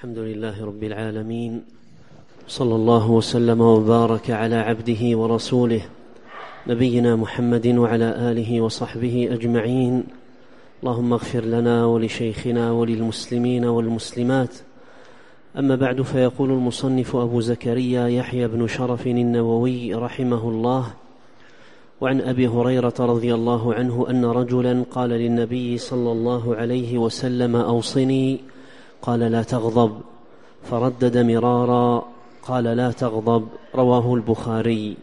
الحمد لله رب العالمين، صلى الله وسلم وبارك على عبده ورسوله نبينا محمد وعلى آله وصحبه أجمعين. اللهم اغفر لنا ولشيخنا وللمسلمين والمسلمات. أما بعد، فيقول المصنف أبو زكريا يحيى بن شرف النووي رحمه الله: وعن أبي هريرة رضي الله عنه أن رجلا قال للنبي صلى الله عليه وسلم: أوصني. قال: لا تغضب. فردد مرارا قال: لا تغضب. رواه البخاري.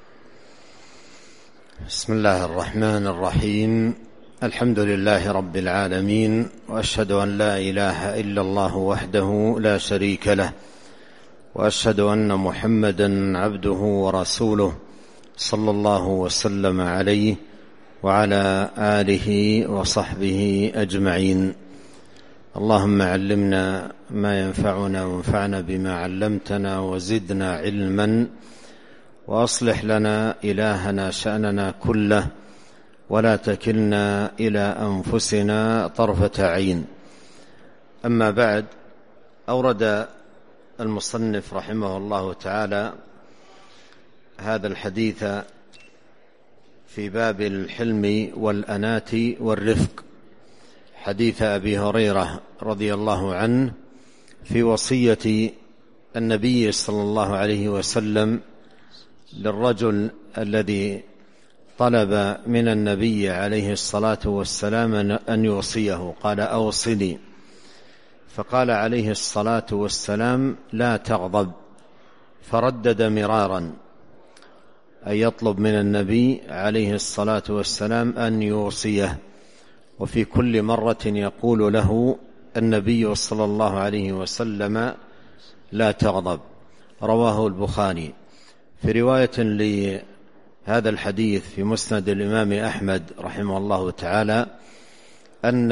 بسم الله الرحمن الرحيم. الحمد لله رب العالمين، وأشهد أن لا إله إلا الله وحده لا شريك له، وأشهد أن محمدا عبده ورسوله صلى الله وسلم عليه وعلى آله وصحبه أجمعين. اللهم علمنا ما ينفعنا وانفعنا بما علمتنا وزدنا علما، وأصلح لنا إلهنا شأننا كله، ولا تكلنا إلى أنفسنا طرفة عين. أما بعد، أورد المصنف رحمه الله تعالى هذا الحديث في باب الحلم والأنات والرفق، حديث أبي هريرة رضي الله عنه في وصية النبي صلى الله عليه وسلم للرجل الذي طلب من النبي عليه الصلاة والسلام أن يوصيه، قال: أوصني. فقال عليه الصلاة والسلام: لا تغضب. فردد مرارا، أن يطلب من النبي عليه الصلاة والسلام أن يوصيه، وفي كل مرة يقول له النبي صلى الله عليه وسلم: لا تغضب. رواه البخاري. في رواية لهذا الحديث في مسند الإمام أحمد رحمه الله تعالى أن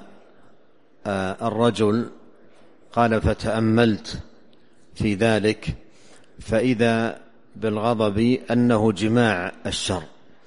الرجل قال: فتأملت في ذلك فإذا بالغضب أنه جماع الشر،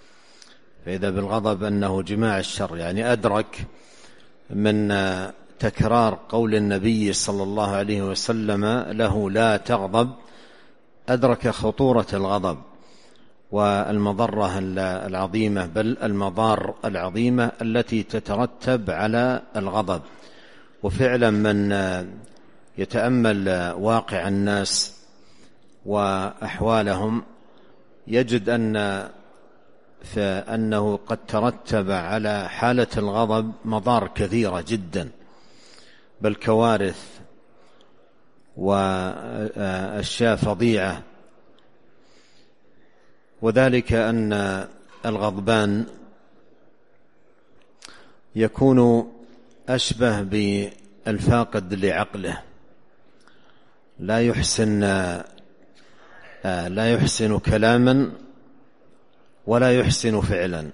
يعني أدرك من تكرار قول النبي صلى الله عليه وسلم له: لا تغضب، أدرك خطورة الغضب والمضرة العظيمة، بل المضار العظيمة التي تترتب على الغضب. وفعلا من يتأمل واقع الناس وأحوالهم يجد فأنه قد ترتب على حالة الغضب مضار كثيرة جدا، بل كوارث وأشياء فظيعة. وذلك أن الغضبان يكون أشبه بالفاقد لعقله، لا يحسن كلاما ولا يحسن فعلا.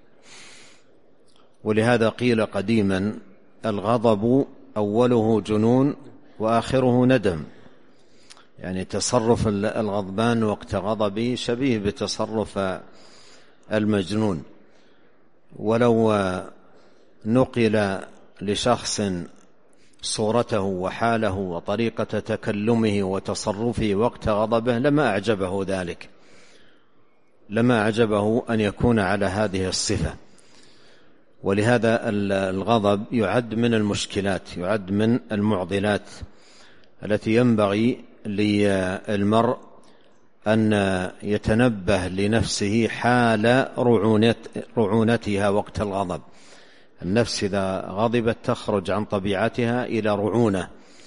ولهذا قيل قديما: الغضب أوله جنون وآخره ندم. يعني تصرف الغضبان وقت غضبه شبيه بتصرف المجنون. ولو نقل لشخص صورته وحاله وطريقة تكلمه وتصرفه وقت غضبه لما أعجبه أن يكون على هذه الصفة. ولهذا الغضب يعد من المشكلات، يعد من المعضلات التي ينبغي للمرء أن يتنبه لنفسه حال رعونتها وقت الغضب. النفس إذا غضبت تخرج عن طبيعتها إلى رعونة،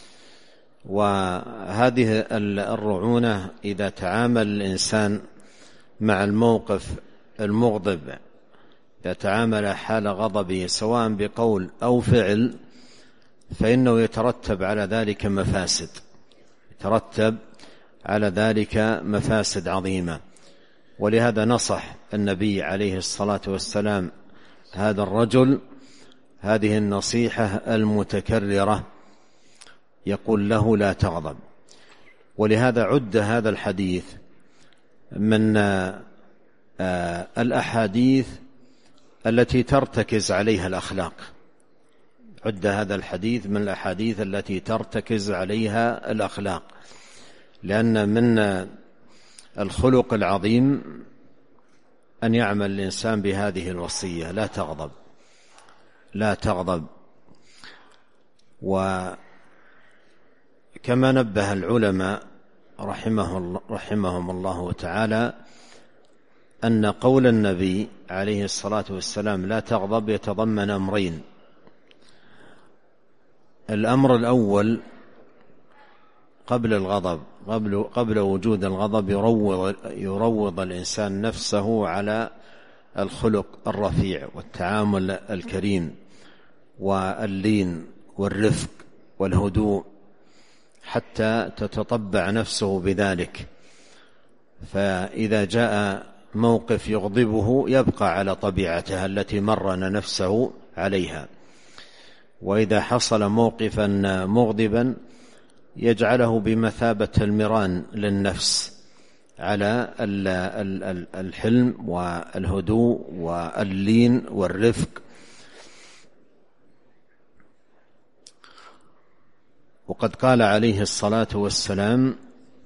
وهذه الرعونة إذا تعامل الإنسان مع الموقف المغضب، إذا تعامل حال غضبه سواء بقول أو فعل، فإنه يترتب على ذلك مفاسد عظيمة. ولهذا نصح النبي عليه الصلاة والسلام هذا الرجل هذه النصيحة المتكررة، يقول له: لا تغضب. ولهذا عد هذا الحديث من الأحاديث التي ترتكز عليها الأخلاق، عد هذا الحديث من الأحاديث التي ترتكز عليها الأخلاق، لأن من الخلق العظيم أن يعمل الإنسان بهذه الوصية: لا تغضب، لا تغضب. وكما نبه العلماء رحمهم الله تعالى أن قول النبي عليه الصلاة والسلام لا تغضب يتضمن أمرين: الأمر الأول قبل الغضب، قبل وجود الغضب يروض الإنسان نفسه على الخلق الرفيع والتعامل الكريم واللين والرفق والهدوء حتى تتطبع نفسه بذلك، فإذا جاء موقف يغضبه يبقى على طبيعتها التي مرن نفسه عليها، وإذا حصل موقفا مغضبا يجعله بمثابة المران للنفس على الحلم والهدوء واللين والرفق. وقد قال عليه الصلاة والسلام: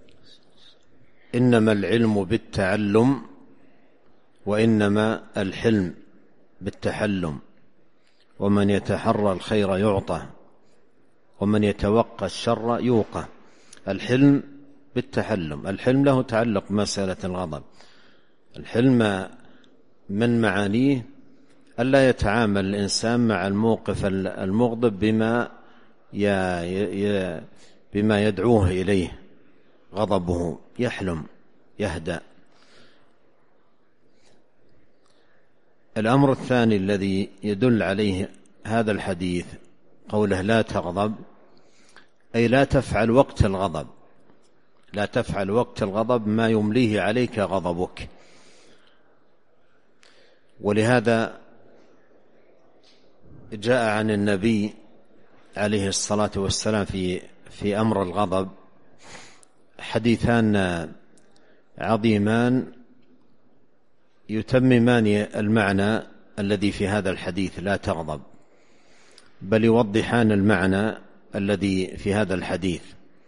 إنما العلم بالتعلم وإنما الحلم بالتحلم، ومن يتحرى الخير يعطى ومن يتوقى الشر يوقى. الحلم بالتحلم، الحلم له تعلق بمسألة الغضب. الحلم من معانيه ألا يتعامل الإنسان مع الموقف المغضب بما يدعوه إليه غضبه، يحلم يهدأ. الأمر الثاني الذي يدل عليه هذا الحديث قوله لا تغضب، أي لا تفعل وقت الغضب، لا تفعل وقت الغضب ما يمليه عليك غضبك. ولهذا جاء عن النبي عليه الصلاة والسلام في أمر الغضب حديثان عظيمان يتممان المعنى الذي في هذا الحديث لا تغضب، بل يوضحان المعنى الذي في هذا الحديث.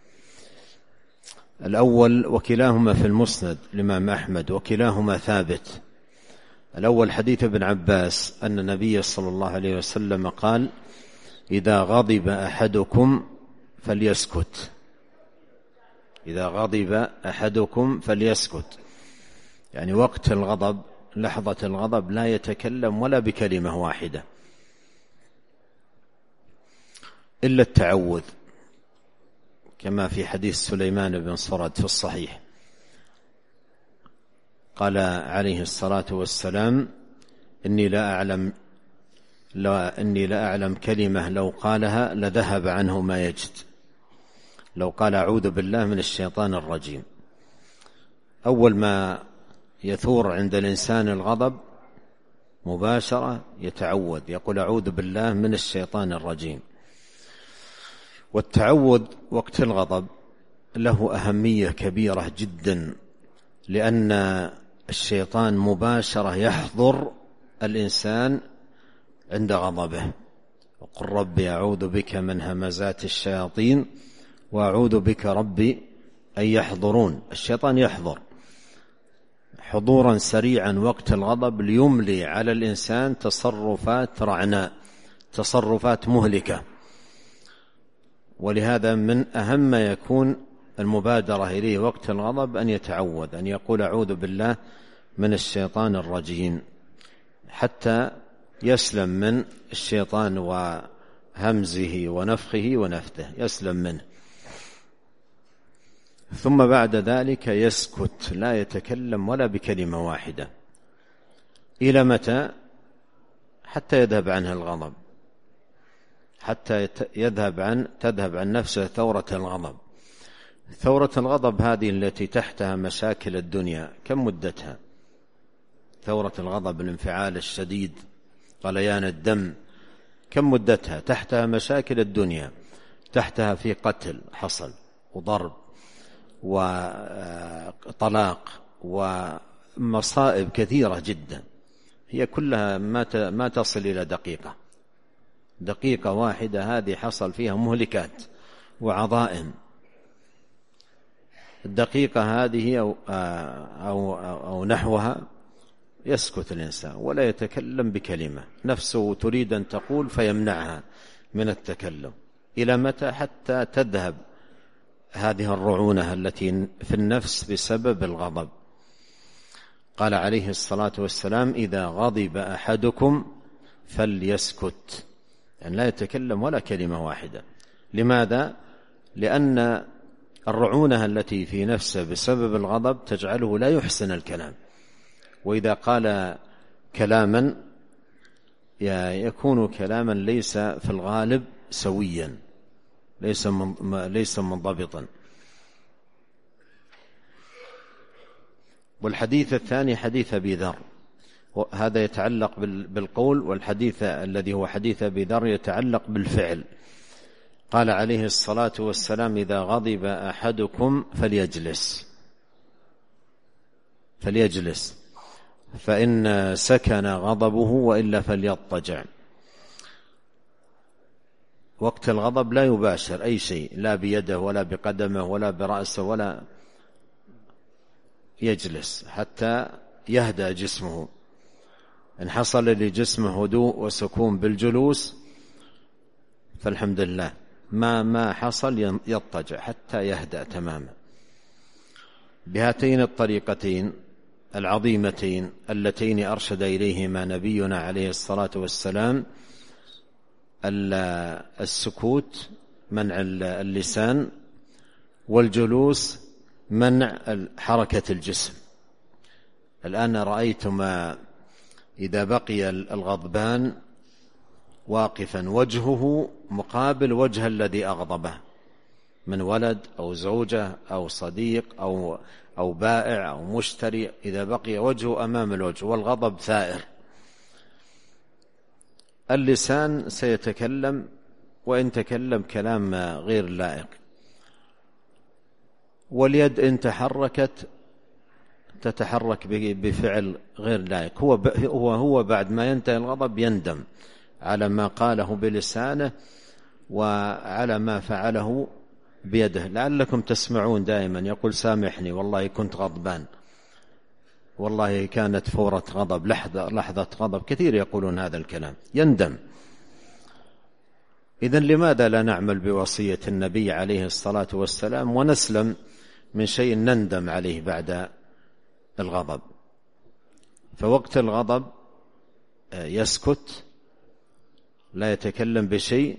الأول وكلاهما في المسند الإمام أحمد وكلاهما ثابت. الأول حديث ابن عباس أن النبي صلى الله عليه وسلم قال: إذا غضب أحدكم فليسكت، إذا غضب أحدكم فليسكت، يعني وقت الغضب، لحظة الغضب لا يتكلم ولا بكلمة واحدة إلا التعوذ، كما في حديث سليمان بن صرد في الصحيح. قال عليه الصلاة والسلام: إني لا أعلم كلمة لو قالها لذهب عنه ما يجد. لو قال أعوذ بالله من الشيطان الرجيم، أول ما يثور عند الإنسان الغضب مباشرة يتعوذ، يقول أعوذ بالله من الشيطان الرجيم. والتعوذ وقت الغضب له أهمية كبيرة جدا، لأن الشيطان مباشرة يحضر الإنسان عند غضبه. وقل ربي أعوذ بك من همزات الشياطين وأعوذ بك ربي أن يحضرون. الشيطان يحضر حضورا سريعا وقت الغضب ليملي على الإنسان تصرفات رعناء، تصرفات مهلكة. ولهذا من أهم ما يكون المبادرة إليه وقت الغضب أن يتعوذ، أن يقول أعوذ بالله من الشيطان الرجيم، حتى يسلم من الشيطان وهمزه ونفخه ونفته، يسلم منه. ثم بعد ذلك يسكت، لا يتكلم ولا بكلمة واحدة. إلى متى؟ حتى يذهب عنه الغضب، حتى تذهب عن نفسه ثورة الغضب. ثورة الغضب هذه التي تحتها مشاكل الدنيا، كم مدتها؟ ثورة الغضب، الانفعال الشديد، غليان الدم، كم مدتها؟ تحتها مشاكل الدنيا، تحتها في قتل حصل وضرب وطلاق ومصائب كثيرة جدا، هي كلها ما تصل إلى دقيقة، دقيقة واحدة هذه حصل فيها مهلكات وعظائم. الدقيقة هذه أو نحوها يسكت الإنسان ولا يتكلم بكلمة، نفسه تريد أن تقول فيمنعها من التكلم. إلى متى؟ حتى تذهب هذه الرعونة التي في النفس بسبب الغضب. قال عليه الصلاة والسلام: إذا غضب أحدكم فليسكت، يعني لا يتكلم ولا كلمة واحدة. لماذا؟ لأن الرعونة التي في نفسه بسبب الغضب تجعله لا يحسن الكلام، وإذا قال كلاما يكون كلاما ليس في الغالب سويا، ليس منضبطا. والحديث الثاني حديث أبي ذر، هذا يتعلق بالقول، والحديث الذي هو حديث أبي ذر يتعلق بالفعل. قال عليه الصلاة والسلام: إذا غضب أحدكم فليجلس فإن سكن غضبه، وإلا فليضطجع. وقت الغضب لا يباشر أي شيء، لا بيده ولا بقدمه ولا برأسه، ولا يجلس حتى يهدأ جسمه. إن حصل لجسمه هدوء وسكون بالجلوس فالحمد لله، ما حصل يضطجع حتى يهدأ تماما. بهاتين الطريقتين العظيمتين اللتين أرشد إليهما نبينا عليه الصلاة والسلام: السكوت منع اللسان، والجلوس منع حركة الجسم. الآن رأيتما إذا بقي الغضبان واقفا وجهه مقابل وجه الذي أغضبه من ولد أو زوجة أو صديق أو بائع أو مشتري، إذا بقي وجهه أمام الوجه والغضب ثائر، اللسان سيتكلم، وإن تكلم كلام غير لائق. واليد إن تحركت تتحرك بفعل غير لائق. هو بعد ما ينتهي الغضب يندم على ما قاله بلسانه وعلى ما فعله بيده. لعلكم تسمعون دائما يقول: سامحني والله كنت غضبان، والله كانت فورة غضب، لحظة غضب. كثير يقولون هذا الكلام، يندم. إذن لماذا لا نعمل بوصية النبي عليه الصلاة والسلام ونسلم من شيء نندم عليه بعد الغضب؟ فوقت الغضب يسكت، لا يتكلم بشيء،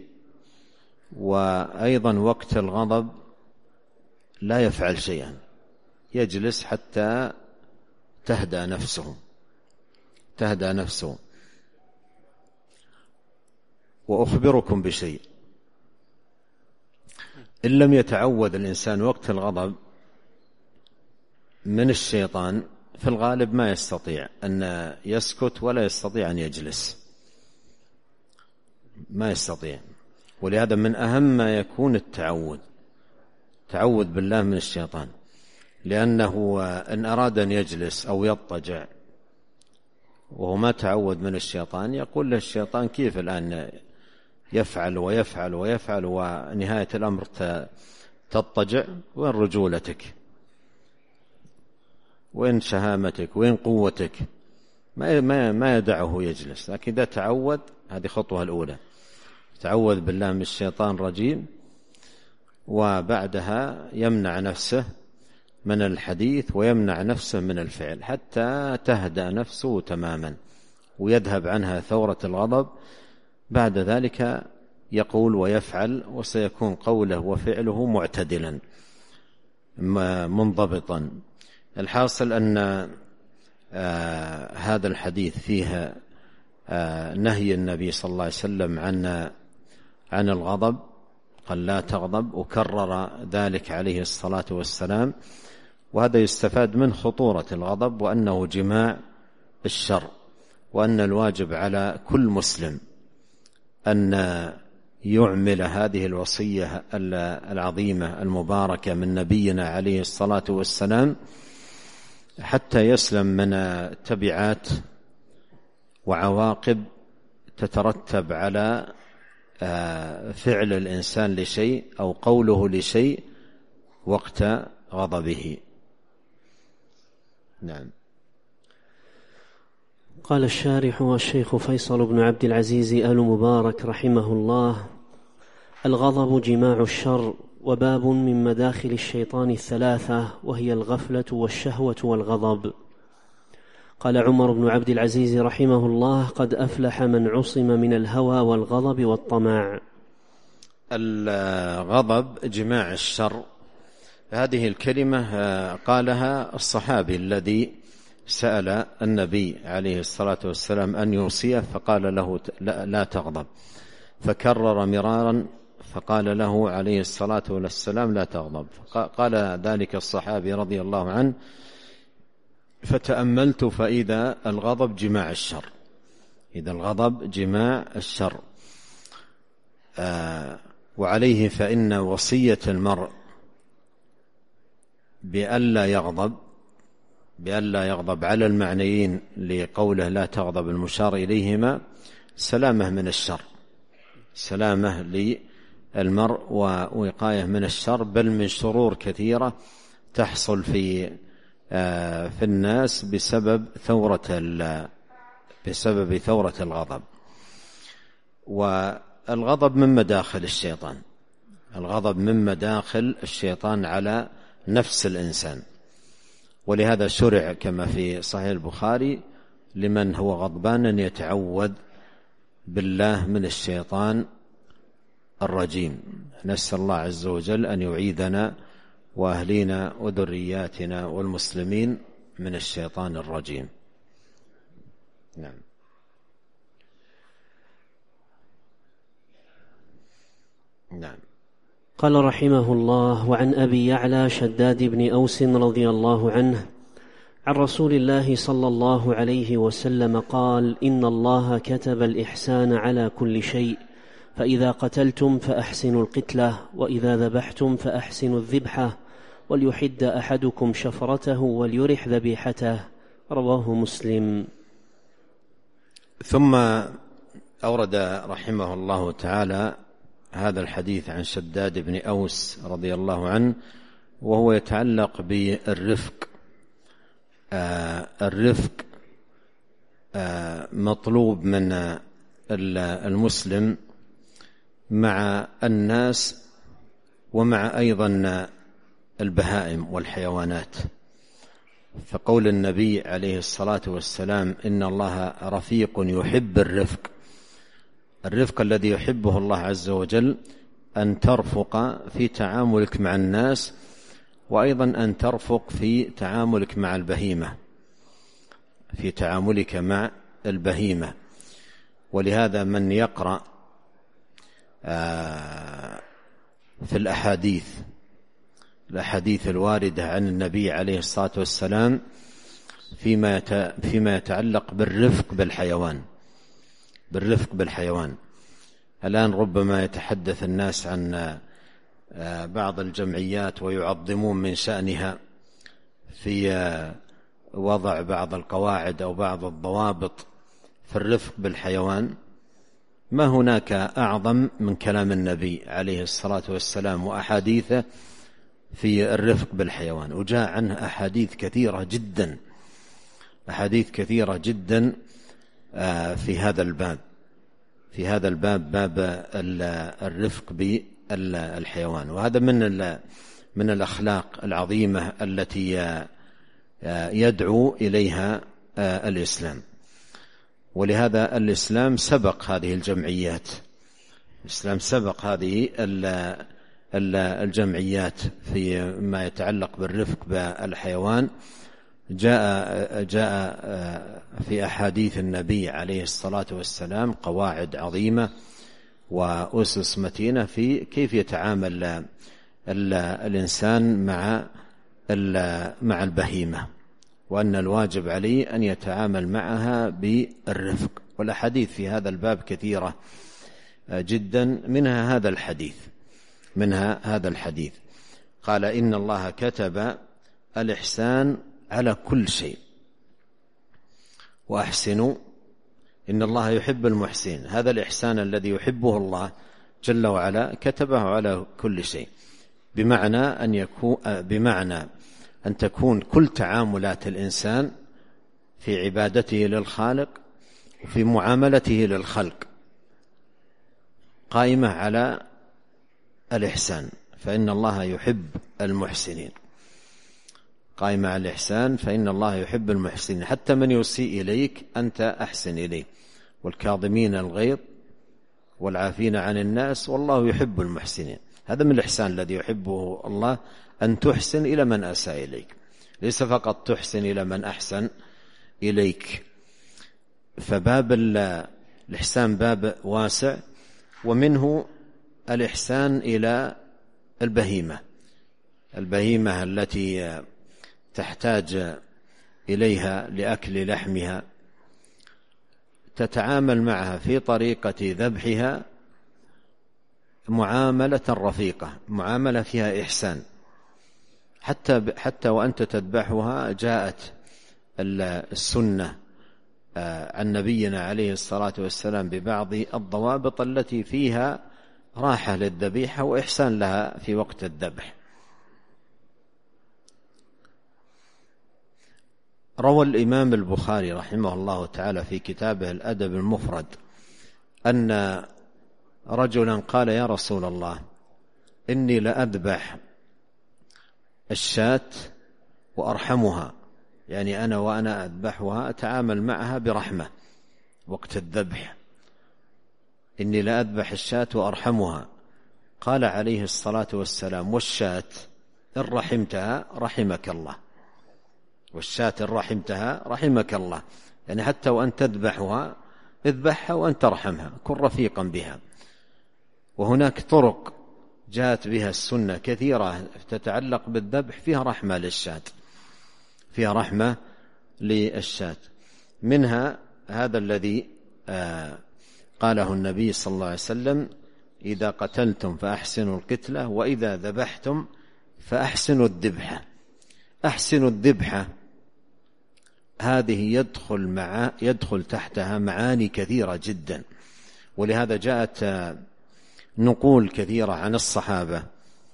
وأيضا وقت الغضب لا يفعل شيئا، يجلس حتى تهدأ نفسه. وأخبركم بشيء: إن لم يتعود الإنسان وقت الغضب من الشيطان، في الغالب ما يستطيع أن يسكت ولا يستطيع أن يجلس، ما يستطيع. ولهذا من أهم ما يكون تعوذ بالله من الشيطان، لأنه إن أراد أن يجلس أو يضطجع وهو ما تعود من الشيطان، يقول له الشيطان: كيف الآن يفعل ويفعل ويفعل، ونهاية الأمر تضطجع؟ وين رجولتك؟ وين شهامتك؟ وين قوتك؟ ما يدعه يجلس. لكن إذا تعود، هذه خطوة الأولى، تعوذ بالله من الشيطان الرجيم، وبعدها يمنع نفسه من الحديث ويمنع نفسه من الفعل حتى تهدأ نفسه تماما ويذهب عنها ثورة الغضب. بعد ذلك يقول ويفعل، وسيكون قوله وفعله معتدلا منضبطا. الحاصل أن هذا الحديث فيه نهي النبي صلى الله عليه وسلم عن الغضب، قال: لا تغضب، وكرر ذلك عليه الصلاة والسلام. وهذا يستفاد من خطورة الغضب، وأنه جماع الشر، وأن الواجب على كل مسلم أن يعمل هذه الوصية العظيمة المباركة من نبينا عليه الصلاة والسلام، حتى يسلم من تبعات وعواقب تترتب على فعل الإنسان لشيء أو قوله لشيء وقت غضبه. نعم. قال الشارح والشيخ فيصل بن عبد العزيز آل مبارك رحمه الله: الغضب جماع الشر، وباب من مداخل الشيطان الثلاثة، وهي الغفلة والشهوة والغضب. قال عمر بن عبد العزيز رحمه الله: قد أفلح من عصم من الهوى والغضب والطمع. الغضب جماع الشر، هذه الكلمة قالها الصحابي الذي سأل النبي عليه الصلاة والسلام أن يوصيه، فقال له لا تغضب، فكرر مرارا فقال له عليه الصلاة والسلام لا تغضب. قال ذلك الصحابي رضي الله عنه: فتأملت فإذا الغضب جماع الشر، إذا الغضب جماع الشر. وعليه فإن وصية المرء بألا يغضب على المعنيين لقوله لا تغضب المشار إليهما سلامة من الشر، سلامة للمرء ووقاية من الشر، بل من شرور كثيرة تحصل في الناس بسبب ثورة الغضب. والغضب من مداخل الشيطان، الغضب من مداخل الشيطان على نفس الإنسان، ولهذا شرع كما في صحيح البخاري لمن هو غضبان أن يتعوذ بالله من الشيطان الرجيم. نسأل الله عز وجل أن يعيذنا وأهلينا وذرياتنا والمسلمين من الشيطان الرجيم. نعم. نعم. قال رحمه الله: وعن أبي يعلى شداد بن أوس رضي الله عنه عن رسول الله صلى الله عليه وسلم قال: إن الله كتب الإحسان على كل شيء، فإذا قتلتم فأحسنوا القتلة، وإذا ذبحتم فأحسنوا الذبحة، وليحد أحدكم شفرته وليرح ذبيحته. رواه مسلم. ثم أورد رحمه الله تعالى هذا الحديث عن شداد بن أوس رضي الله عنه، وهو يتعلق بالرفق. الرفق مطلوب من المسلم مع الناس ومع أيضا البهائم والحيوانات. فقول النبي عليه الصلاة والسلام: إن الله رفيق يحب الرفق، الرفق الذي يحبه الله عز وجل أن ترفق في تعاملك مع الناس، وأيضا أن ترفق في تعاملك مع البهيمة، في تعاملك مع البهيمة. ولهذا من يقرأ في الأحاديث الواردة عن النبي عليه الصلاة والسلام فيما يتعلق بالرفق بالحيوان. الآن ربما يتحدث الناس عن بعض الجمعيات ويعظمون من شأنها في وضع بعض القواعد أو بعض الضوابط في الرفق بالحيوان. ما هناك أعظم من كلام النبي عليه الصلاة والسلام وأحاديثه في الرفق بالحيوان، وجاء عنه أحاديث كثيرة جدا في هذا الباب، باب الرفق بالحيوان. وهذا من الأخلاق العظيمة التي يدعو إليها الإسلام. ولهذا الإسلام سبق هذه الجمعيات، الإسلام سبق هذه الجمعيات فيما يتعلق بالرفق بالحيوان. جاء في أحاديث النبي عليه الصلاة والسلام قواعد عظيمة وأسس متينة في كيف يتعامل الإنسان مع البهيمة، وأن الواجب عليه أن يتعامل معها بالرفق. والأحاديث في هذا الباب كثيرة جدا، منها هذا الحديث. قال: إن الله كتب الإحسان على كل شيء، وأحسنوا إن الله يحب المحسنين. هذا الإحسان الذي يحبه الله جل وعلا كتبه على كل شيء، بمعنى أن تكون كل تعاملات الإنسان في عبادته للخالق وفي معاملته للخلق قائمة على الإحسان، فإن الله يحب المحسنين. قائمة على الإحسان، فإن الله يحب المحسنين. حتى من يسيء إليك أنت أحسن إليه، والكاظمين الغيظ والعافين عن الناس والله يحب المحسنين. هذا من الإحسان الذي يحبه الله، أن تحسن إلى من أساء إليك، ليس فقط تحسن إلى من أحسن إليك. فباب الإحسان باب واسع، ومنه الإحسان إلى البهيمة التي تحتاج إليها لأكل لحمها، تتعامل معها في طريقة ذبحها معاملة رفيقة، معاملة فيها إحسان. حتى وأنت تذبحها جاءت السنة عن نبينا عليه الصلاة والسلام ببعض الضوابط التي فيها راحة للذبيحة وإحسان لها في وقت الذبح. روى الإمام البخاري رحمه الله تعالى في كتابه الأدب المفرد أن رجلا قال: يا رسول الله، إني لأذبح الشاة وأرحمها، يعني أنا وأنا أذبحها أتعامل معها برحمة وقت الذبح. إني لأذبح الشاة وأرحمها. قال عليه الصلاة والسلام: والشاة إن رحمتها رحمك الله، والشاة إن رحمتها رحمك الله، يعني حتى وأن تذبحها اذبحها وأن ترحمها، كن رفيقا بها. وهناك طرق جاءت بها السنة كثيرة تتعلق بالذبح فيها رحمة للشاة، فيها رحمة للشاة. منها هذا الذي قاله النبي صلى الله عليه وسلم: إذا قتلتم فأحسنوا القتلة، وإذا ذبحتم فأحسنوا الذبحة. أحسنوا الذبحة هذه يدخل تحتها معاني كثيرة جدا، ولهذا جاءت نقول كثيرة عن الصحابة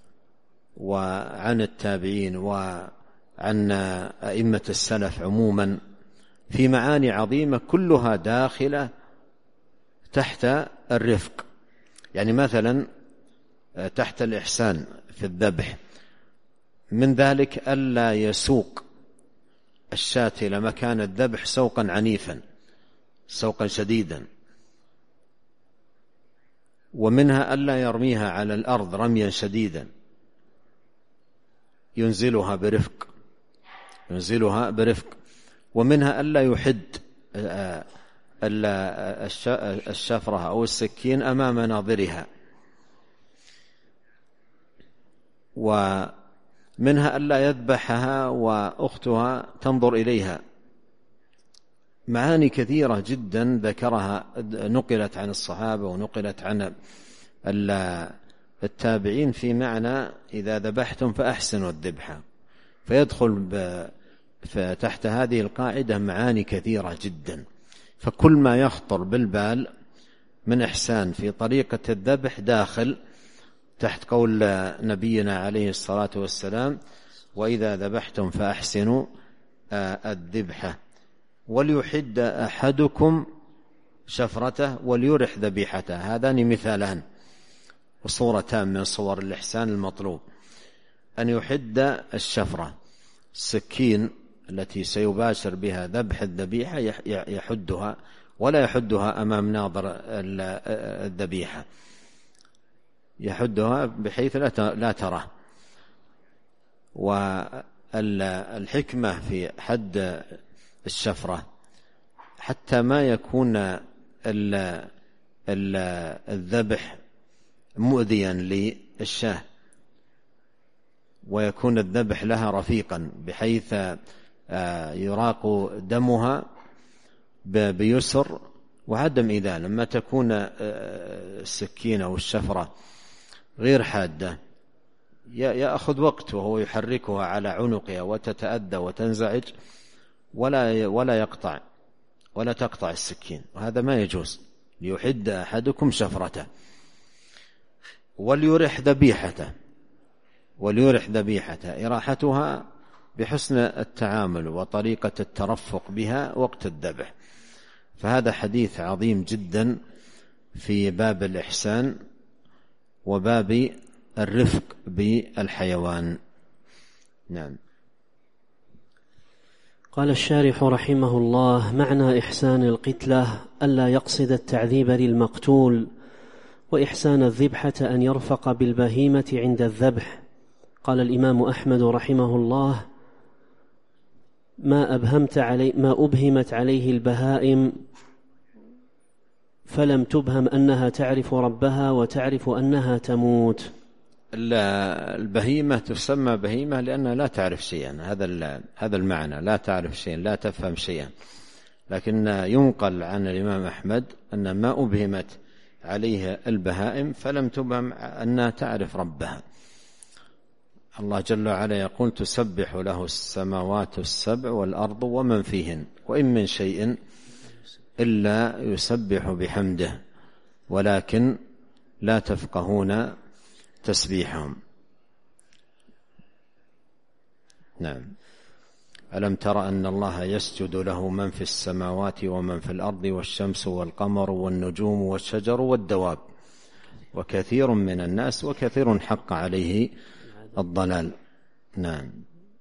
وعن التابعين وعن أئمة السلف عموما في معاني عظيمة كلها داخلة تحت الرفق. يعني مثلا تحت الإحسان في الذبح، من ذلك ألا يسوق الشاة إلى مكان الذبح سوقا عنيفا، سوقا شديدا. ومنها ألا يرميها على الأرض رميا شديدا، ينزلها برفق. ومنها ألا يحد الشفرة أو السكين أمام ناظرها. ومنها ألا يذبحها وأختها تنظر إليها. معاني كثيرة جدا ذكرها، نقلت عن الصحابة ونقلت عن التابعين في معنى إذا ذبحتم فأحسنوا الذبحة. فيدخل تحت هذه القاعدة معاني كثيرة جدا. فكل ما يخطر بالبال من إحسان في طريقة الذبح داخل تحت قول نبينا عليه الصلاة والسلام: وإذا ذبحتم فأحسنوا الذبحة، وليحد أحدكم شفرته وليرح ذبيحته. هذان مثالان وصورتان من صور الإحسان المطلوب: أن يحد الشفرة، السكين التي سيباشر بها ذبح الذبيحة يحدها، ولا يحدها أمام ناظر الذبيحة، يحدها بحيث لا ترى. والحكمة في حد الشفرة حتى ما يكون الذبح مؤذيا للشاة، ويكون الذبح لها رفيقا بحيث يراق دمها بيسر وعدم إذان. لما تكون السكين أو الشفرة غير حادة يأخذ وقت وهو يحركها على عنقها وتتأذى وتنزعج ولا يقطع ولا تقطع السكين، وهذا ما يجوز. ليحد أحدكم شفرته وليرح ذبيحته. إراحتها بحسن التعامل وطريقة الترفق بها وقت الذبح. فهذا حديث عظيم جدا في باب الإحسان وباب الرفق بالحيوان. نعم. قال الشارح رحمه الله: معنى إحسان القتلة ألا يقصد التعذيب للمقتول، وإحسان الذبحة أن يرفق بالبهيمة عند الذبح. قال الإمام أحمد رحمه الله: ما أبهمت عليه البهائم فلم تبهم أنها تعرف ربها وتعرف أنها تموت. البهيمة تسمى بهيمة لأنها لا تعرف شيئا، هذا المعنى، لا تعرف شيئا، لا تفهم شيئا. لكن ينقل عن الإمام أحمد أن ما أبهمت عليها البهائم فلم تبهم أنها تعرف ربها. الله جل وعلا يقول: تسبح له السماوات السبع والأرض ومن فيهن وإن من شيء إلا يسبح بحمده ولكن لا تفقهون تسبيحهم. نعم. ألم تر أن الله يسجد له من في السماوات ومن في الأرض والشمس والقمر والنجوم والشجر والدواب وكثير من الناس وكثير حق عليه الضلال. نعم.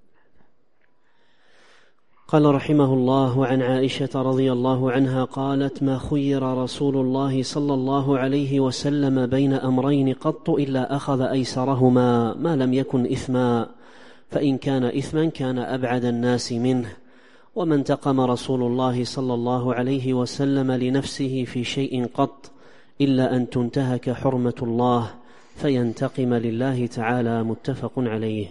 قال رحمه الله: وعن عائشة رضي الله عنها قالت: ما خير رسول الله صلى الله عليه وسلم بين أمرين قط إلا أخذ أيسرهما ما لم يكن إثما، فإن كان إثما كان أبعد الناس منه. وما انتقم رسول الله صلى الله عليه وسلم لنفسه في شيء قط إلا أن تنتهك حرمة الله فينتقم لله تعالى. متفق عليه.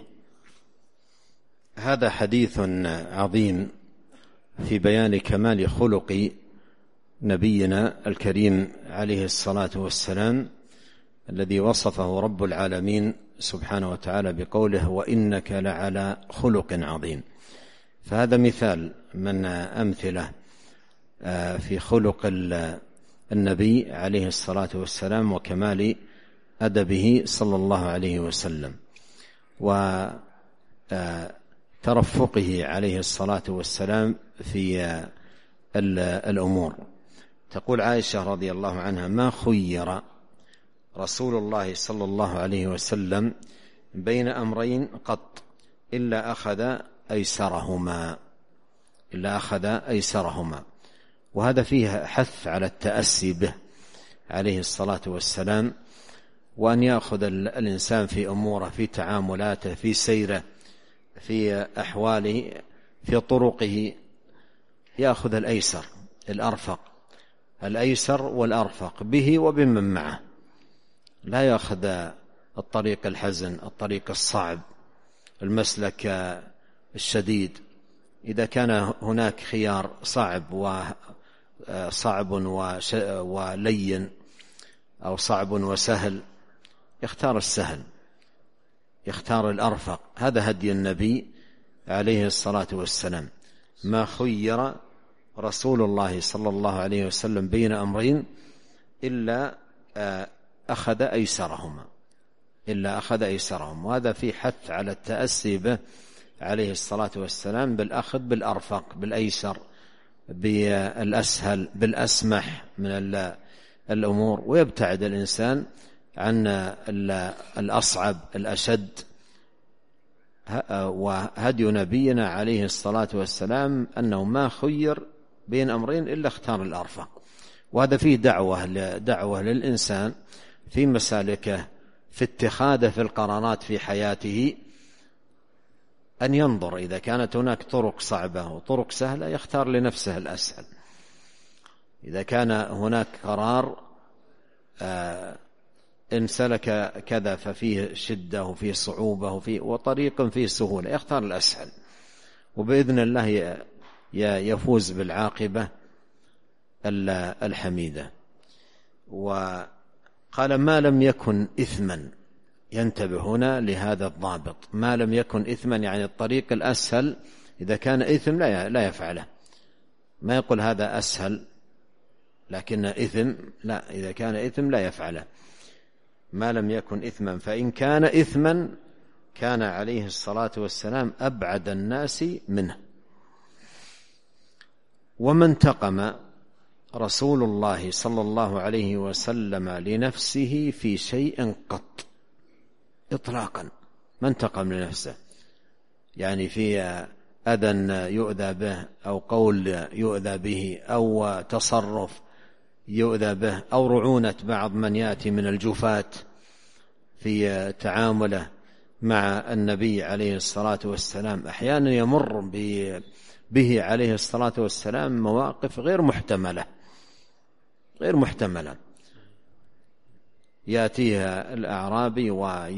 هذا حديث عظيم في بيان كمال خلق نبينا الكريم عليه الصلاة والسلام، الذي وصفه رب العالمين سبحانه وتعالى بقوله: وإنك لعلى خلق عظيم. فهذا مثال من أمثلة في خلق النبي عليه الصلاة والسلام وكمال أدبه صلى الله عليه وسلم وترفقه عليه الصلاة والسلام في الأمور. تقول عائشة رضي الله عنها: ما خير رسول الله صلى الله عليه وسلم بين أمرين قط إلا أخذ أيسرهما. وهذا فيه حث على التأسي به عليه الصلاة والسلام، وأن يأخذ الإنسان في أموره، في تعاملاته، في سيره، في أحواله، في طرقه، يأخذ الأيسر الأيسر والأرفق به وبمن معه. لا يأخذ الطريق الحزن، الطريق الصعب، المسلك الشديد. إذا كان هناك خيار صعب ولين أو صعب وسهل، يختار السهل، يختار الأرفق. هذا هدي النبي عليه الصلاة والسلام. ما خير رسول الله صلى الله عليه وسلم بين أمرين إلا أخذ أيسرهما. وهذا في حث على التأسي به عليه الصلاة والسلام بالأخذ بالأرفق، بالأيسر، بالأسهل، بالأسمح من الأمور، ويبتعد الإنسان عن الأصعب الأشد. وهدي نبينا عليه الصلاة والسلام أنه ما خير بين أمرين إلا اختار الأرفق. وهذا فيه دعوة للإنسان في مسالكه، في اتخاذه في القرارات في حياته، أن ينظر إذا كانت هناك طرق صعبة وطرق سهلة يختار لنفسه الأسهل. إذا كان هناك قرار إن سلك كذا ففيه شدة وفيه صعوبة وطريق فيه سهولة، يختار الأسهل، وبإذن الله يفوز بالعاقبة الحميدة. وقال: ما لم يكن إثما. ينتبه هنا لهذا الضابط: ما لم يكن إثما، يعني الطريق الأسهل إذا كان إثم لا يفعله، ما يقول هذا أسهل لكن إثم، لا، إذا كان إثم لا يفعله ما لم يكن إثما، فإن كان إثما كان عليه الصلاة والسلام أبعد الناس منه. وما انتقم رسول الله صلى الله عليه وسلم لنفسه في شيء قط إطلاقا، ما انتقم لنفسه، يعني في أذى يؤذى به أو قول يؤذى به أو تصرف يؤذى به أو رعونة بعض من يأتي من الجفاة في تعامله مع النبي عليه الصلاة والسلام. أحيانا يمر به عليه الصلاة والسلام مواقف غير محتملة، يأتيها الأعرابي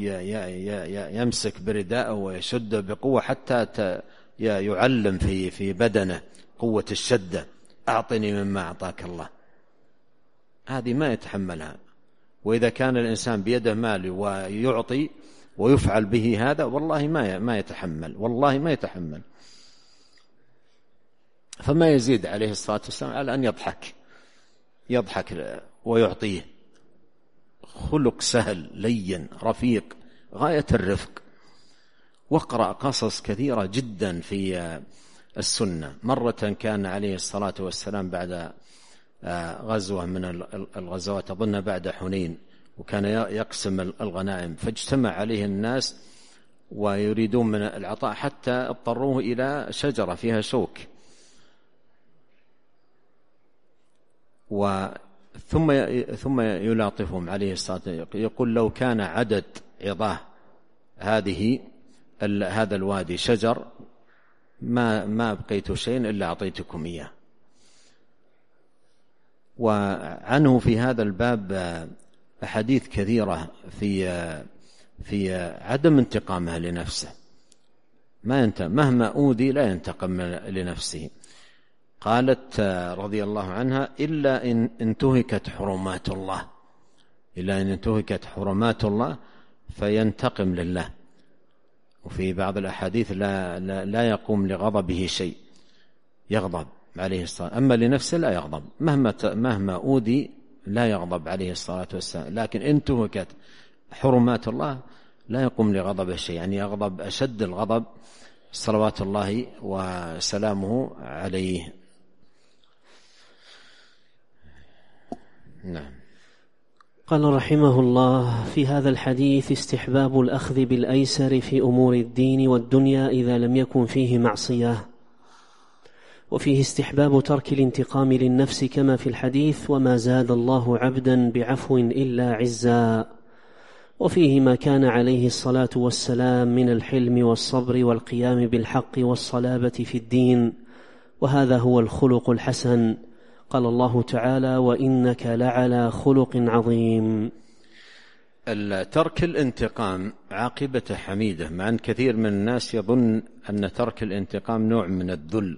ويمسك برداءه ويشد بقوة حتى يعلم في بدنه قوة الشدة، أعطني مما أعطاك الله، هذه ما يتحملها. وإذا كان الإنسان بيده مال ويعطي ويفعل به هذا والله ما يتحمل، والله ما يتحمل. فما يزيد عليه الصلاة والسلام على أن يضحك ويعطيه. خلق سهل لين رفيق غاية الرفق. واقرأ قصص كثيرة جدا في السنة. مرة كان عليه الصلاة والسلام بعد غزوة من الغزوات، أظن بعد حنين، وكان يقسم الغنائم، فاجتمع عليه الناس ويريدون من العطاء حتى اضطروه إلى شجرة فيها شوك، ثم يلاطفهم عليه الصلاة والسلام، يقول لو كان عدد عظاه هذا الوادي شجر ما بقيت شيء إلا أعطيتكم إياه. وعنه في هذا الباب أحاديث كثيرة في عدم انتقامه لنفسه، مهما أوذي لا ينتقم لنفسه. قالت رضي الله عنها إلا إن انتهكت حرمات الله فينتقم لله. وفي بعض الأحاديث لا يقوم لغضبه شيء، يغضب عليه الصلاة، أما لنفسه لا يغضب، مهما أوذي لا يغضب عليه الصلاة والسلام. لكن إن انتهكت حرمات الله لا يقوم لغضبه شيء، يعني يغضب أشد الغضب صلوات الله وسلامه عليه. نعم. قال رحمه الله: في هذا الحديث استحباب الأخذ بالأيسر في أمور الدين والدنيا إذا لم يكن فيه معصية، وفيه استحباب ترك الانتقام للنفس كما في الحديث: وما زاد الله عبدا بعفو إلا عزا، وفيه ما كان عليه الصلاة والسلام من الحلم والصبر والقيام بالحق والصلابة في الدين، وهذا هو الخلق الحسن. قال الله تعالى: وإنك لعلى خلق عظيم. ترك الانتقام عاقبة حميدة، مع أن كثير من الناس يظن أن ترك الانتقام نوع من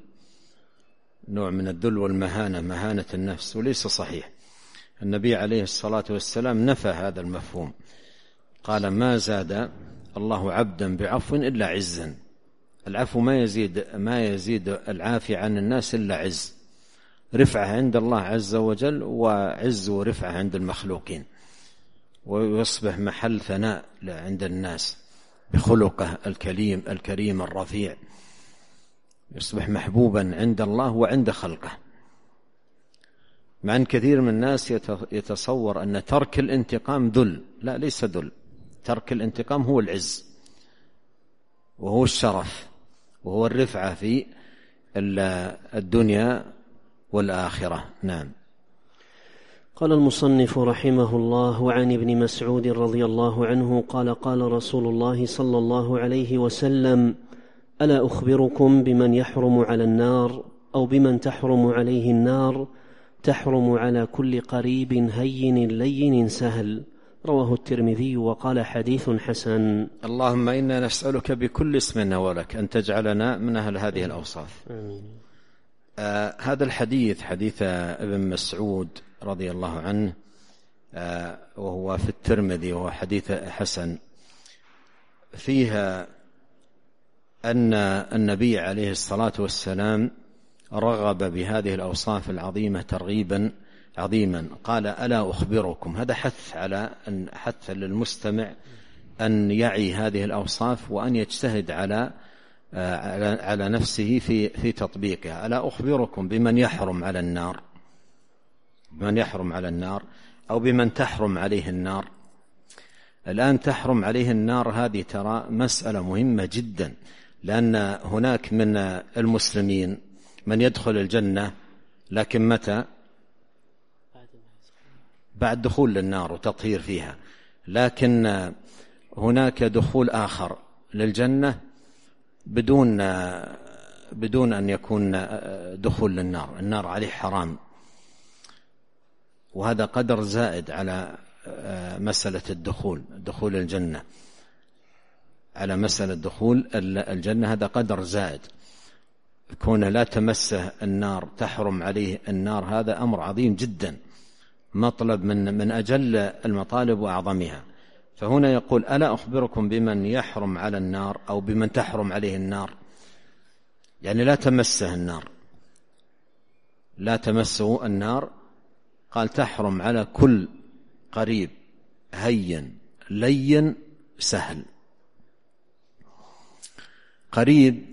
الذل والمهانة، مهانة النفس، وليس صحيح. النبي عليه الصلاة والسلام نفى هذا المفهوم، قال: ما زاد الله عبدا بعفو إلا عزا. العفو ما يزيد العافية عن الناس إلا عز، رفعة عند الله عز وجل، وعز ورفعة عند المخلوقين، ويصبح محل ثناء عند الناس بخلقه الكريم الرفيع، يصبح محبوبا عند الله وعند خلقه. مع أن كثير من الناس يتصور أن ترك الانتقام ذل، لا، ليس ذل. ترك الانتقام هو العز، وهو الشرف، وهو الرفعة في الدنيا والآخرة. نعم. قال المصنف رحمه الله: وعن ابن مسعود رضي الله عنه قال: قال رسول الله صلى الله عليه وسلم: ألا أخبركم بمن يحرم على النار، أو بمن تحرم عليه النار؟ تحرم على كل قريب هين لين سهل. رواه الترمذي وقال: حديث حسن. اللهم إنا نسألك بكل اسم هو لك أن تجعلنا من أهل هذه الأوصاف. آمين. هذا الحديث حديث ابن مسعود رضي الله عنه، وهو في الترمذي، وهو حديث حسن، فيها أن النبي عليه الصلاة والسلام رغب بهذه الأوصاف العظيمة ترغيبا عظيما. قال: ألا أخبركم. هذا حث للمستمع أن يعي هذه الأوصاف وأن يجتهد على نفسه في تطبيقها. ألا أخبركم بمن يحرم على النار، بمن يحرم على النار، أو بمن تحرم عليه النار. الآن تحرم عليه النار هذه ترى مسألة مهمة جدا، لأن هناك من المسلمين من يدخل الجنة لكن متى؟ بعد دخول للنار وتطهير فيها. لكن هناك دخول آخر للجنة بدون أن يكون دخول للنار، النار عليه حرام، وهذا قدر زائد على مسألة دخول الجنة، على مسألة دخول الجنة. هذا قدر زائد، كونه لا تمسه النار، تحرم عليه النار، هذا أمر عظيم جدا، مطلب من أجل المطالب وأعظمها. فهنا يقول: ألا أخبركم بمن يحرم على النار، أو بمن تحرم عليه النار، يعني لا تمسه النار، لا تمسه النار. قال: تحرم على كل قريب هين لين سهل. قريب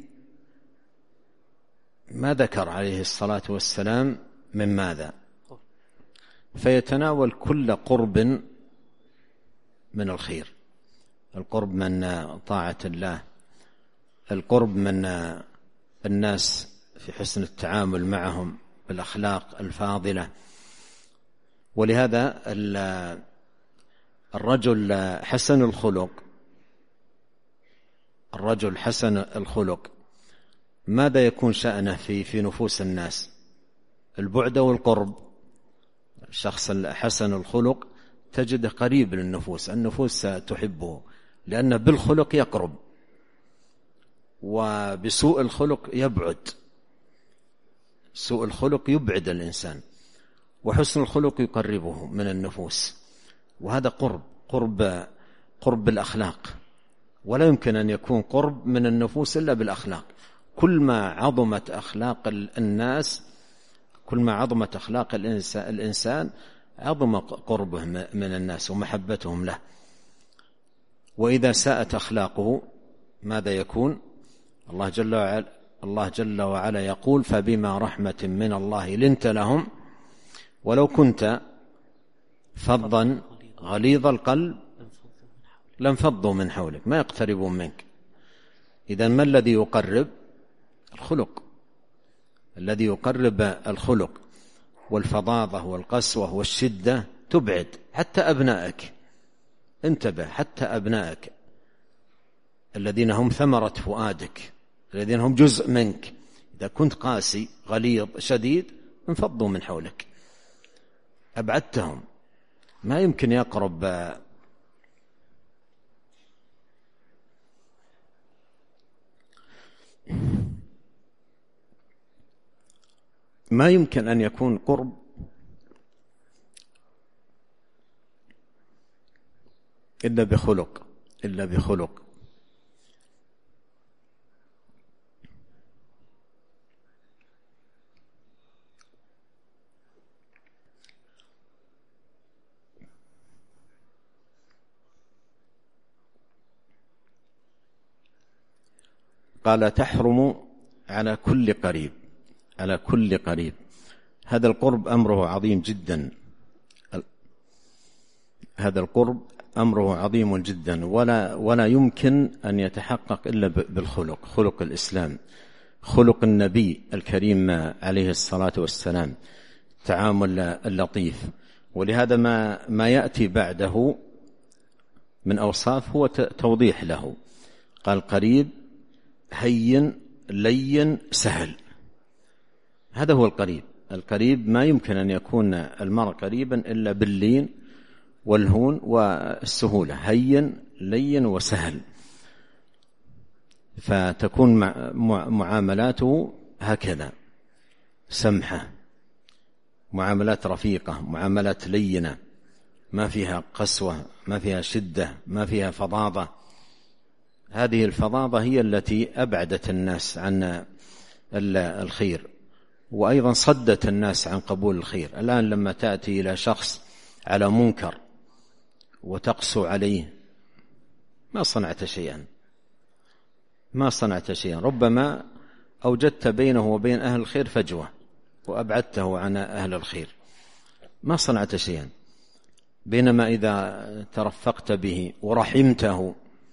ما ذكر عليه الصلاة والسلام من ماذا، فيتناول كل قرب من الخير، القرب من طاعة الله، القرب من الناس في حسن التعامل معهم بالأخلاق الفاضلة. ولهذا الرجل حسن الخلق ماذا يكون شأنه في نفوس الناس؟ البعد والقرب. الشخص حسن الخلق تجده قريب للنفوس، النفوس تحبه لأنه بالخلق يقرب، وبسوء الخلق يبعد. سوء الخلق يبعد الإنسان، وحسن الخلق يقربه من النفوس. وهذا قرب الأخلاق، ولا يمكن أن يكون قرب من النفوس إلا بالأخلاق. كل ما عظمت أخلاق الناس، كل ما عظمت أخلاق الإنسان عظم قربه من الناس ومحبتهم له. وإذا ساءت أخلاقه ماذا يكون؟ الله جل وعلا يقول: فبما رحمة من الله لنت لهم ولو كنت فظا غليظ القلب لانفضوا من حولك، ما يقتربون منك. إذن ما الذي يقرب؟ الخلق، الذي يقرب الخلق. والفظاظة والقسوة والشدة تبعد حتى أبنائك. انتبه، حتى أبنائك الذين هم ثمرة فؤادك، الذين هم جزء منك، إذا كنت قاسي غليظ شديد انفضوا من حولك، أبعدتهم، ما يمكن يقرب. ما يمكن أن يكون قرب إلا بخلق. قال: تحرم على كل قريب، على كل قريب. هذا القرب أمره عظيم جدا، هذا القرب أمره عظيم جدا، ولا يمكن أن يتحقق إلا بالخلق، خلق الإسلام، خلق النبي الكريم عليه الصلاة والسلام، تعامل اللطيف. ولهذا ما يأتي بعده من أوصاف هو توضيح له. قال: قريب هين لين سهل. هذا هو القريب. القريب ما يمكن أن يكون المرء قريبا إلا باللين والهون والسهولة، هين لين وسهل. فتكون معاملاته هكذا سمحة، معاملات رفيقة، معاملات لينة، ما فيها قسوة، ما فيها شدة، ما فيها فظاظة. هذه الفظاظة هي التي أبعدت الناس عن الخير وأيضا صدت الناس عن قبول الخير. الآن لما تأتي إلى شخص على منكر وتقسو عليه ما صنعت شيئا، ما صنعت شيئا، ربما أوجدت بينه وبين أهل الخير فجوة وأبعدته عن أهل الخير، ما صنعت شيئا. بينما إذا ترفقت به ورحمته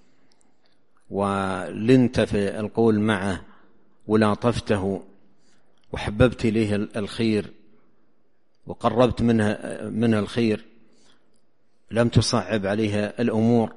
ولنت في القول معه ولاطفته وحببت إليه الخير وقربت منه الخير، لم تصعب عليه الأمور،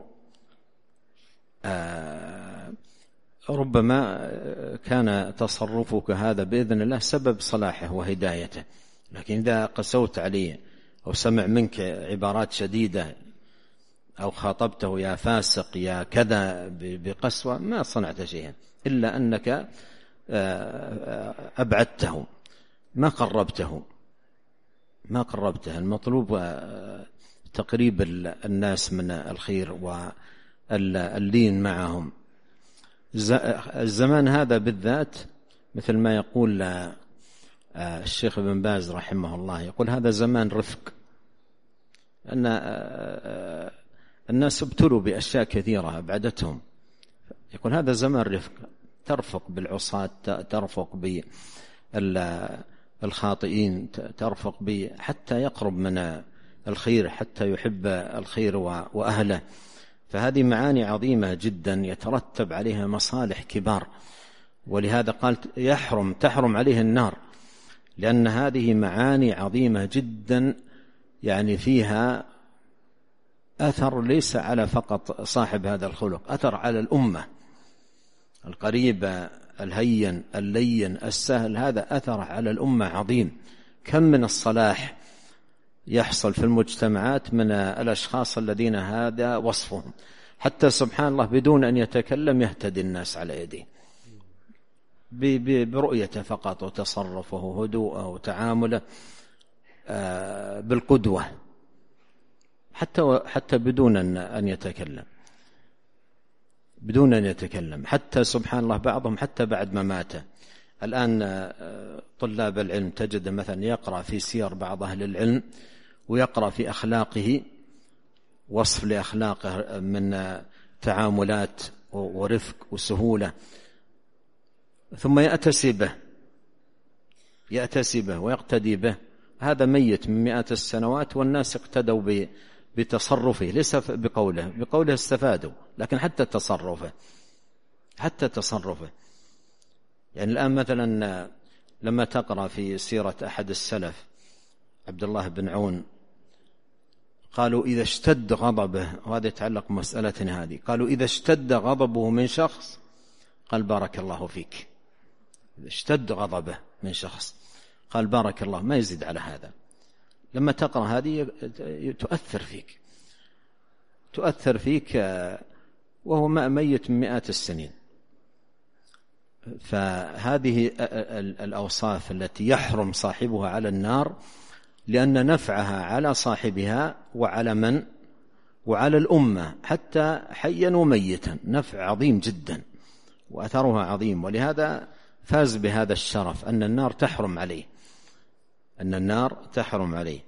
ربما كان تصرفك هذا بإذن الله سبب صلاحه وهدايته. لكن إذا قسوت عليه أو سمع منك عبارات شديدة أو خاطبته يا فاسق يا كذا بقسوة، ما صنعت شيئا إلا أنك أبعدته، ما قربته. المطلوب تقريب الناس من الخير واللين معهم. الزمان هذا بالذات مثل ما يقول الشيخ ابن باز رحمه الله، يقول هذا زمان رفق، أن الناس ابتلوا بأشياء كثيرة أبعدتهم. يقول هذا زمان رفق، ترفق بالعصاة، ترفق بالخاطئين، ترفق حتى يقرب من الخير، حتى يحب الخير وأهله. فهذه معاني عظيمة جدا يترتب عليها مصالح كبار، ولهذا قال تحرم عليه النار، لأن هذه معاني عظيمة جدا، يعني فيها أثر ليس على فقط صاحب هذا الخلق، أثر على الأمة القريب الهين اللين السهل، هذا أثر على الأمة عظيم. كم من الصلاح يحصل في المجتمعات من الأشخاص الذين هذا وصفهم، حتى سبحان الله بدون أن يتكلم يهتدي الناس على يديه برؤيته فقط وتصرفه وهدوءه وتعامله بالقدوة، حتى بدون أن يتكلم، حتى سبحان الله بعضهم حتى بعد ما مات. الآن طلاب العلم تجد مثلا يقرأ في سير بعض أهل العلم ويقرأ في أخلاقه، وصف لأخلاقه من تعاملات ورفق وسهولة، ثم يأتسي به ويقتدي به. هذا ميت من مئات السنوات والناس اقتدوا بتصرفه، ليس بقوله استفادوا، لكن حتى تصرفه. يعني الآن مثلا لما تقرأ في سيرة أحد السلف عبد الله بن عون، قالوا إذا اشتد غضبه، وهذا يتعلق بمسألة هذه، قالوا إذا اشتد غضبه من شخص قال بارك الله فيك. إذا اشتد غضبه من شخص قال بارك الله، ما يزيد على هذا. لما تقرأ هذه تؤثر فيك وهو ميت من مئات السنين. فهذه الأوصاف التي يحرم صاحبها على النار، لأن نفعها على صاحبها وعلى الأمة حتى حيا وميتا، نفع عظيم جدا وأثرها عظيم. ولهذا فاز بهذا الشرف أن النار تحرم عليه.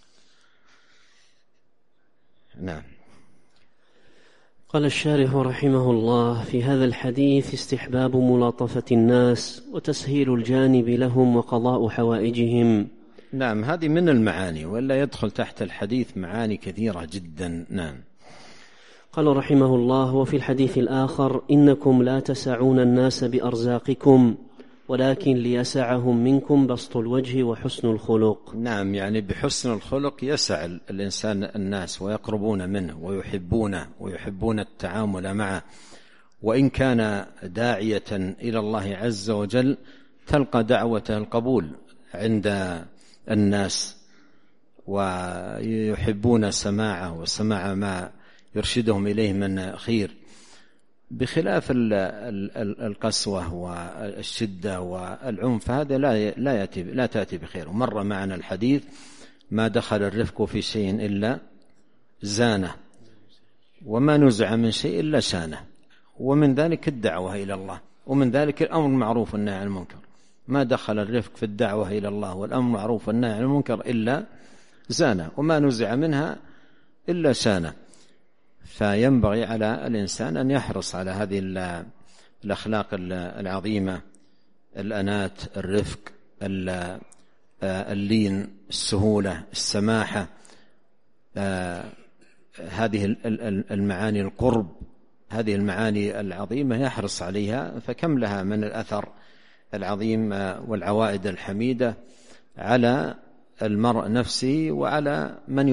نعم. قال الشارح رحمه الله: في هذا الحديث استحباب ملاطفة الناس وتسهيل الجانب لهم وقضاء حوائجهم. نعم، هذه من المعاني، ولا يدخل تحت الحديث معاني كثيرة جدا. نعم. قال رحمه الله: وفي الحديث الآخر: إنكم لا تسعون الناس بأرزاقكم ولكن ليسعهم منكم بسط الوجه وحسن الخلق. نعم، يعني بحسن الخلق يسع الإنسان الناس ويقربون منه ويحبون التعامل معه، وإن كان داعية إلى الله عز وجل تلقى دعوته القبول عند الناس، ويحبون سماعه وسماع ما يرشدهم إليه من خير، بخلاف القسوة والشدة والعنف، هذا لا تأتي بخير. ومر معنا الحديث: ما دخل الرفق في شيء إلا زانه، وما نزع من شيء إلا شانه، ومن ذلك الدعوة إلى الله، ومن ذلك الأمر المعروف والنهي عن المنكر. ما دخل الرفق في الدعوة إلى الله والأمر معروف والنهي عن المنكر إلا زانه، وما نزع منها إلا شانه. فينبغي على الإنسان أن يحرص على هذه الأخلاق العظيمة: الأنات، الرفق، اللين، السهولة، السماحة، هذه المعاني، القرب، هذه المعاني العظيمة يحرص عليها، فكم لها من الأثر العظيم والعوائد الحميدة على المرء نفسه وعلى من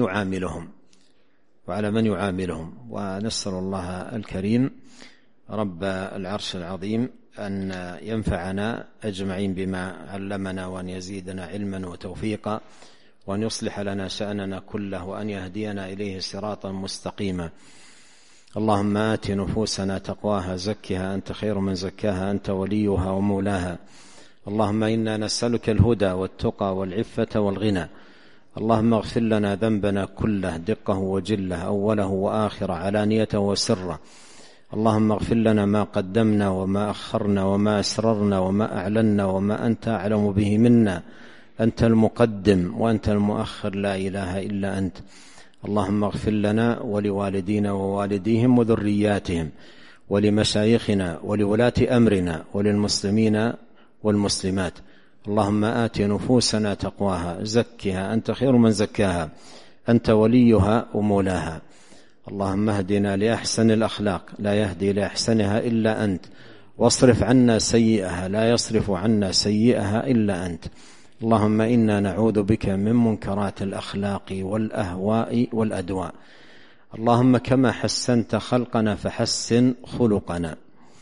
يعاملهم. ونسأل الله الكريم رب العرش العظيم أن ينفعنا أجمعين بما علمنا، وأن يزيدنا علما وتوفيقا، وأن يصلح لنا شأننا كله، وأن يهدينا إليه صراطا مستقيما. اللهم آت نفوسنا تقواها زكها أنت خير من زكاها أنت وليها ومولاها. اللهم إنا نسألك الهدى والتقى والعفة والغنى. اللهم اغفر لنا ذنبنا كله دقه وجله، أوله وآخره، علانيته وسره. اللهم اغفر لنا ما قدمنا وما أخرنا وما أسررنا وما أعلنا وما أنت أعلم به منا. أنت المقدم وأنت المؤخر، لا إله إلا أنت. اللهم اغفر لنا ولوالدينا ووالديهم وذرياتهم، ولمشايخنا ولولاة أمرنا، وللمسلمين والمسلمات. اللهم آت نفوسنا تقواها زكها أنت خير من زكاها أنت وليها ومولاها. اللهم اهدنا لأحسن الأخلاق، لا يهدي لأحسنها إلا أنت، واصرف عنا سيئها، لا يصرف عنا سيئها إلا أنت. اللهم إنا نعوذ بك من منكرات الأخلاق والأهواء والأدواء. اللهم كما حسنت خلقنا فحسن خلقنا.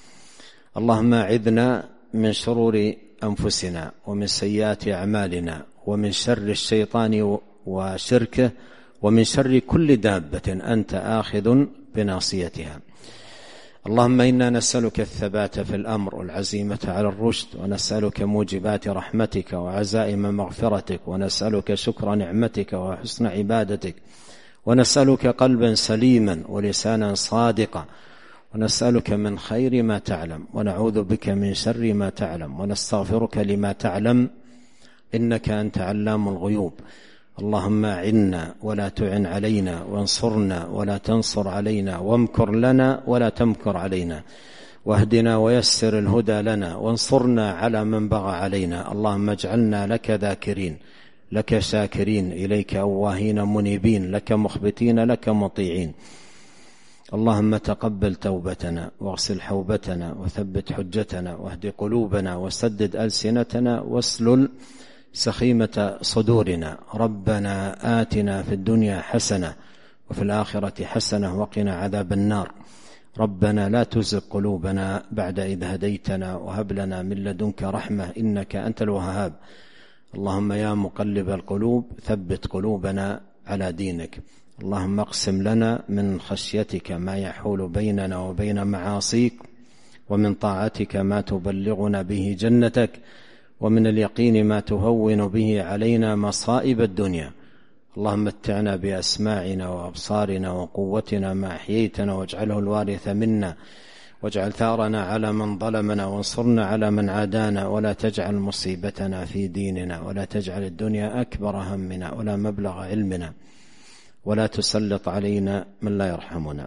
اللهم أعذنا من شرور أنفسنا ومن سيئات أعمالنا، ومن شر الشيطان وشركه، ومن شر كل دابة أنت آخذ بناصيتها. اللهم إنا نسألك الثبات في الأمر والعزيمة على الرشد، ونسألك موجبات رحمتك وعزائم مغفرتك، ونسألك شكر نعمتك وحسن عبادتك، ونسألك قلبا سليما ولسانا صادقا، ونسألك من خير ما تعلم، ونعوذ بك من شر ما تعلم، ونستغفرك لما تعلم، إنك أنت علام الغيوب. اللهم أعنا ولا تعن علينا، وانصرنا ولا تنصر علينا، وامكر لنا ولا تمكر علينا، واهدنا ويسر الهدى لنا، وانصرنا على من بغى علينا. اللهم اجعلنا لك ذاكرين، لك شاكرين، إليك أواهين منيبين، لك مخبتين، لك مطيعين. اللهم تقبل توبتنا، واغسل حوبتنا، وثبت حجتنا، واهد قلوبنا، وسدد ألسنتنا، واسلل سخيمة صدورنا. ربنا آتنا في الدنيا حسنة وفي الآخرة حسنة وقنا عذاب النار. ربنا لا تزغ قلوبنا بعد إذ هديتنا، وهب لنا من لدنك رحمة إنك أنت الوهاب. اللهم يا مقلب القلوب ثبت قلوبنا على دينك. اللهم اقسم لنا من خشيتك ما يحول بيننا وبين معاصيك، ومن طاعتك ما تبلغنا به جنتك، ومن اليقين ما تهون به علينا مصائب الدنيا. اللهم متعنا بأسماعنا وأبصارنا وقوتنا ما أحييتنا، واجعله الوارث منا، واجعل ثارنا على من ظلمنا، وانصرنا على من عادانا، ولا تجعل مصيبتنا في ديننا، ولا تجعل الدنيا أكبر همنا ولا مبلغ علمنا، ولا تسلط علينا من لا يرحمنا.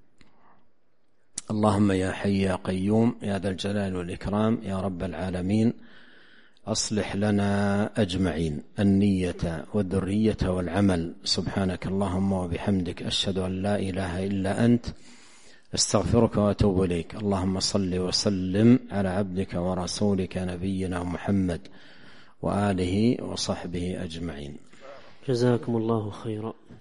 اللهم يا حي يا قيوم يا ذا الجلال والإكرام يا رب العالمين، أصلح لنا أجمعين النية والذرية والعمل. سبحانك اللهم وبحمدك، أشهد أن لا إله إلا أنت، استغفرك وأتوب إليك. اللهم صل وسلم على عبدك ورسولك نبينا محمد وآله وصحبه أجمعين. جزاكم الله خيرا.